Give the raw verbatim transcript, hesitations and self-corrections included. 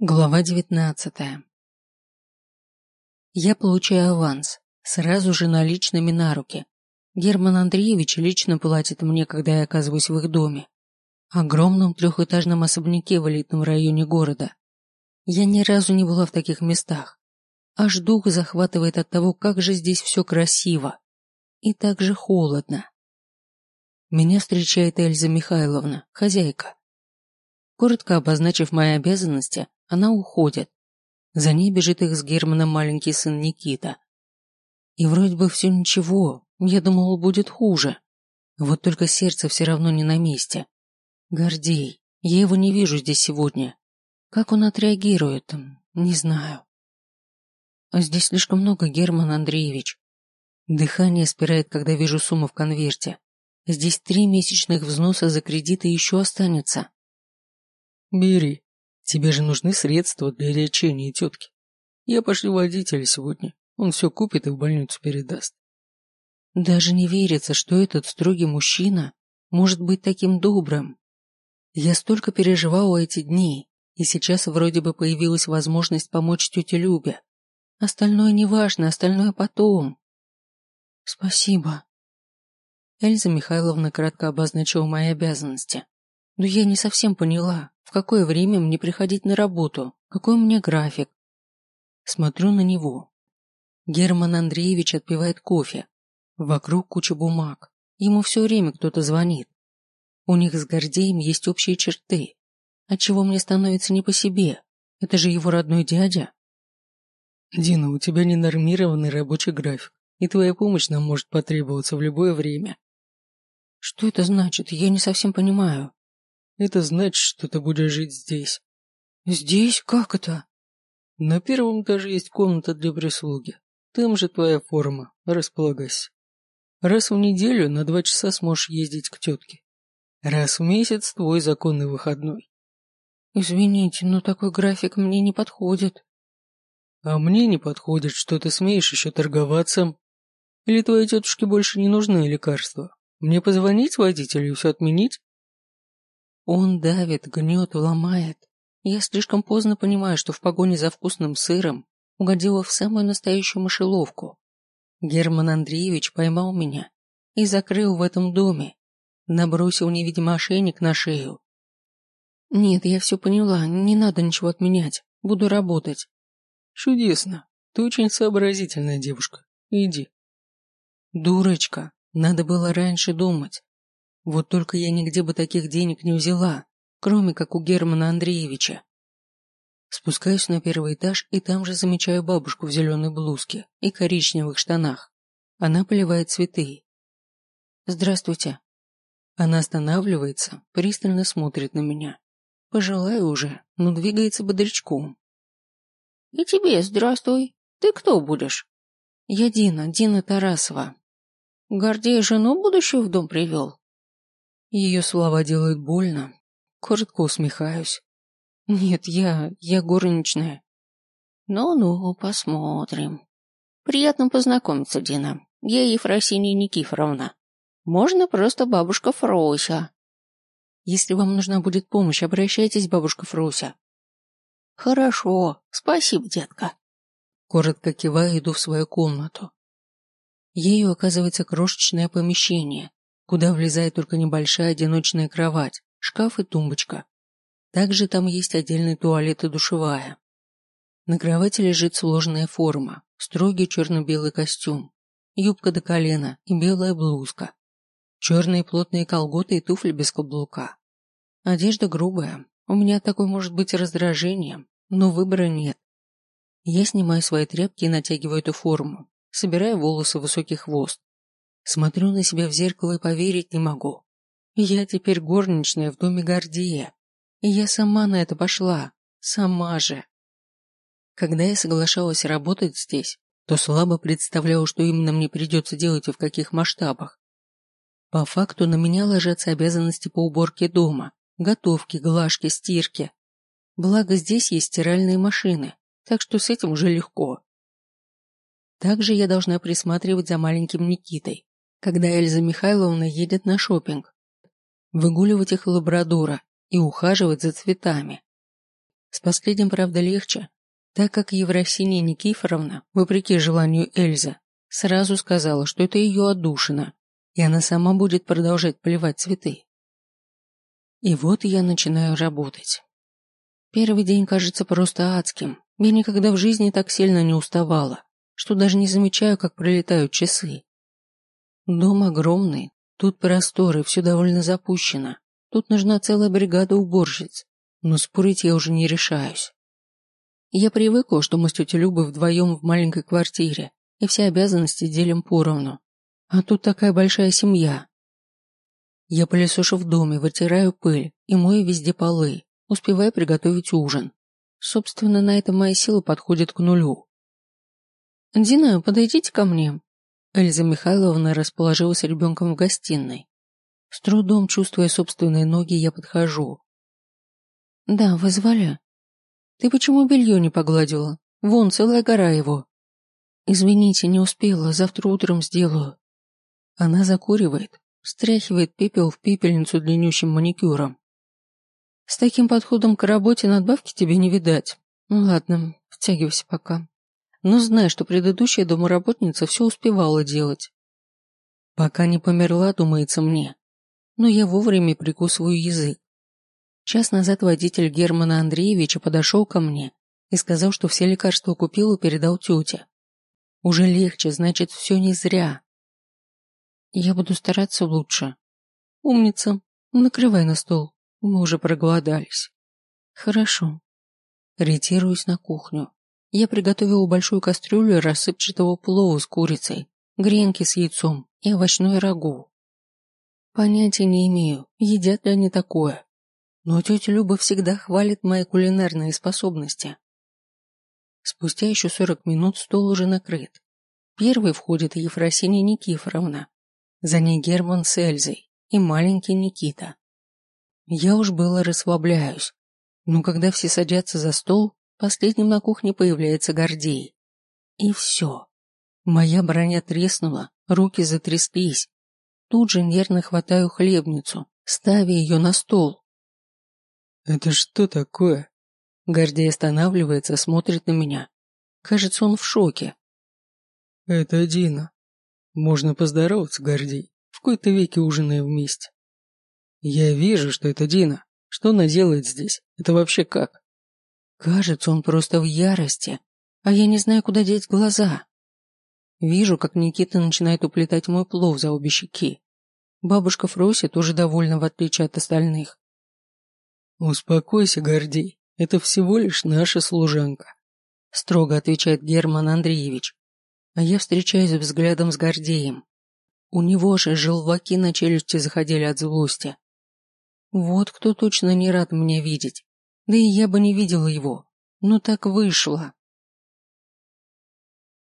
Глава девятнадцатая. Я получаю аванс, сразу же наличными на руки. Герман Андреевич лично платит мне, когда я оказываюсь в их доме. Огромном трехэтажном особняке в элитном районе города. Я ни разу не была в таких местах. Аж дух захватывает от того, как же здесь все красиво. И так же холодно. Меня встречает Эльза Михайловна, хозяйка. Коротко обозначив мои обязанности, она уходит. За ней бежит их с Германом маленький сын Никита. И вроде бы все ничего, я думал, будет хуже. Вот только сердце все равно не на месте. Гордей, я его не вижу здесь сегодня. Как он отреагирует, не знаю. А здесь слишком много, Герман Андреевич. Дыхание спирает, когда вижу сумму в конверте. Здесь три месячных взноса за кредиты еще останется. Бери. Тебе же нужны средства для лечения тетки. Я пошлю водителя сегодня. Он все купит и в больницу передаст. Даже не верится, что этот строгий мужчина может быть таким добрым. Я столько переживала эти дни, и сейчас вроде бы появилась возможность помочь тете Любе. Остальное не важно, остальное потом. Спасибо. Эльза Михайловна кратко обозначила мои обязанности. Но я не совсем поняла, в какое время мне приходить на работу, какой у меня график. Смотрю на него. Герман Андреевич отпивает кофе. Вокруг куча бумаг. Ему все время кто-то звонит. У них с Гордеем есть общие черты. Отчего мне становится не по себе. Это же его родной дядя. Дина, у тебя ненормированный рабочий график, и твоя помощь нам может потребоваться в любое время. Что это значит? Я не совсем понимаю. Это значит, что ты будешь жить здесь. Здесь? Как это? На первом этаже есть комната для прислуги. Там же твоя форма. Располагайся. Раз в неделю на два часа сможешь ездить к тетке. Раз в месяц твой законный выходной. Извините, но такой график мне не подходит. А мне не подходит, что ты смеешь еще торговаться. Или твоей тетушке больше не нужны лекарства? Мне позвонить водителю и все отменить? Он давит, гнет, ломает. Я слишком поздно понимаю, что в погоне за вкусным сыром угодила в самую настоящую мышеловку. Герман Андреевич поймал меня и закрыл в этом доме, набросил невидимый ошейник на шею. Нет, я все поняла, не надо ничего отменять, буду работать. Чудесно, ты очень сообразительная девушка, иди. Дурочка, надо было раньше думать. Вот только я нигде бы таких денег не взяла, кроме как у Германа Андреевича. Спускаюсь на первый этаж и там же замечаю бабушку в зеленой блузке и коричневых штанах. Она поливает цветы. Здравствуйте. Она останавливается, пристально смотрит на меня. Пожилая уже, но двигается бодрячком. И тебе здравствуй. Ты кто будешь? Я Дина, Дина Тарасова. Гордей жену будущую в дом привел? Ее слова делают больно. Коротко усмехаюсь. Нет, я... я горничная. Ну-ну, посмотрим. Приятно познакомиться, Дина. Я Ефросинья Никифоровна. Можно просто бабушка Фрося. Если вам нужна будет помощь, обращайтесь, бабушка Фрося. Хорошо, спасибо, детка. Коротко киваю, иду в свою комнату. Ею оказывается крошечное помещение, куда влезает только небольшая одиночная кровать, шкаф и тумбочка. Также там есть отдельный туалет и душевая. На кровати лежит сложная форма, строгий черно-белый костюм, юбка до колена и белая блузка, черные плотные колготы и туфли без каблука. Одежда грубая, у меня такой может быть раздражением, но выбора нет. Я снимаю свои тряпки и натягиваю эту форму, собираю волосы в высокий хвост. Смотрю на себя в зеркало и поверить не могу. Я теперь горничная в доме Гордея. И я сама на это пошла. Сама же. Когда я соглашалась работать здесь, то слабо представляла, что именно мне придется делать и в каких масштабах. По факту на меня ложатся обязанности по уборке дома, готовке, глажке, стирке. Благо здесь есть стиральные машины, так что с этим уже легко. Также я должна присматривать за маленьким Никитой, когда Эльза Михайловна едет на шопинг, выгуливать их лабрадора и ухаживать за цветами. С последним, правда, легче, так как Евросинья Никифоровна, вопреки желанию Эльзы, сразу сказала, что это ее отдушина, и она сама будет продолжать поливать цветы. И вот я начинаю работать. Первый день кажется просто адским. Я никогда в жизни так сильно не уставала, что даже не замечаю, как пролетают часы. Дом огромный, тут просторы, все довольно запущено. Тут нужна целая бригада уборщиц, но спорить я уже не решаюсь. Я привыкла, что мы с тетей Любой вдвоем в маленькой квартире, и все обязанности делим поровну. А тут такая большая семья. Я пылесошу в доме, вытираю пыль и мою везде полы, успевая приготовить ужин. Собственно, на этом моя сила подходит к нулю. «Дина, подойдите ко мне». Эльза Михайловна расположилась ребенком в гостиной. С трудом чувствуя собственные ноги, я подхожу. «Да, вы звали? Ты почему белье не погладила? Вон, целая гора его». «Извините, не успела, завтра утром сделаю». Она закуривает, стряхивает пепел в пепельницу длиннющим маникюром. «С таким подходом к работе надбавки тебе не видать. Ну ладно, втягивайся пока. Но знай, что предыдущая домоработница все успевала делать. Пока не померла, думается мне. Но я вовремя прикусываю язык. Час назад водитель Германа Андреевича подошел ко мне и сказал, что все лекарства купил и передал тете. Уже легче, значит, все не зря. Я буду стараться лучше. Умница. Накрывай на стол. Мы уже проголодались. Хорошо. Ретируюсь на кухню. Я приготовила большую кастрюлю рассыпчатого плова с курицей, гренки с яйцом и овощное рагу. Понятия не имею, едят ли они такое. Но тетя Люба всегда хвалит мои кулинарные способности. Спустя еще сорок минут стол уже накрыт. Первой входит Ефросинья Никифоровна. За ней Герман с Эльзой и маленький Никита. Я уж было расслабляюсь, но когда все садятся за стол, последним на кухне появляется Гордей. И все. Моя броня треснула, руки затряслись. Тут же нервно хватаю хлебницу, ставя ее на стол. «Это что такое?» Гордей останавливается, смотрит на меня. Кажется, он в шоке. «Это Дина. Можно поздороваться, Гордей. В кои-то веки ужинаем вместе». «Я вижу, что это Дина. Что она делает здесь? Это вообще как?» Кажется, он просто в ярости, а я не знаю, куда деть глаза. Вижу, как Никита начинает уплетать мой плов за обе щеки. Бабушка Фрося тоже довольна, в отличие от остальных. «Успокойся, Гордей. Это всего лишь наша служанка», — строго отвечает Герман Андреевич. А я встречаюсь взглядом с Гордеем. У него же желваки на челюсти заходили от злости. Вот кто точно не рад меня видеть. Да и я бы не видела его. Но так вышло.